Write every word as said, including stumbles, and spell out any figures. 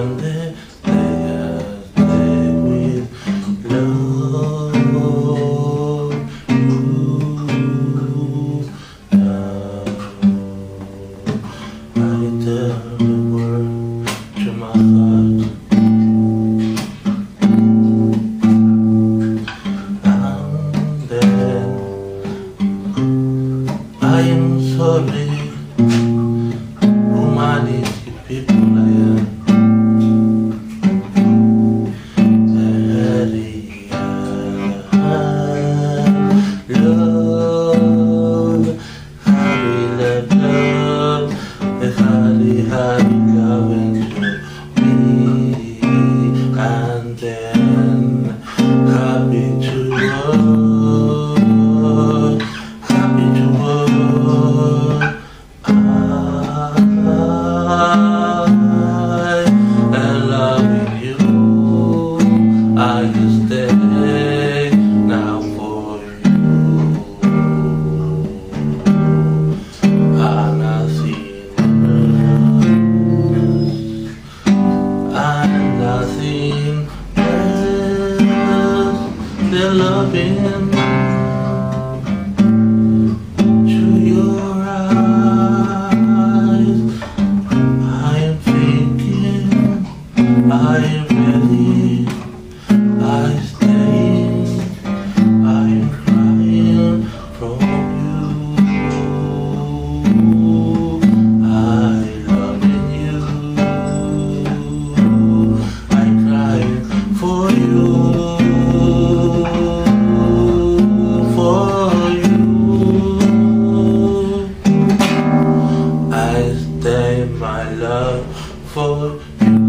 someday they stay with love you now. I tell the world to my heart, and then I am sorry. Humanity, people I am. Love, happy love, love, happy, happy loving to me, and then happy to work, happy to work. I am loving you. I just stay now for you. I'm not seeing else. I'm not seeing else. They're loving through your eyes. I am thinking, I am ready, I stay, I am crying from you. I loving you, I crying for you, for you. I stay my love for you.